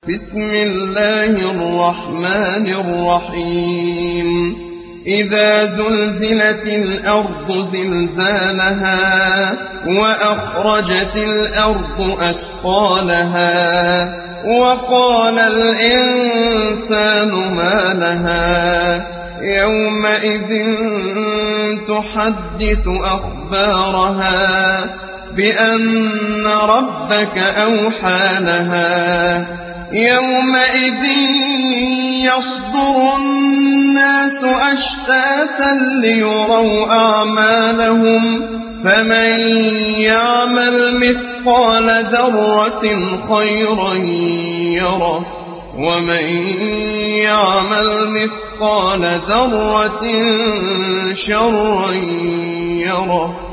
بسم الله الرحمن الرحيم إذا زلزلت الأرض زلزالها وأخرجت الأرض أثقالها وقال الإنسان ما لها يومئذ تحدث أخبارها بأن ربك أوحى لها يومئذ يصدر الناس أشتاتا ليروا أعمالهم فمن يعمل مثقال ذرة خيرا يره ومن يعمل مثقال ذرة شرا يره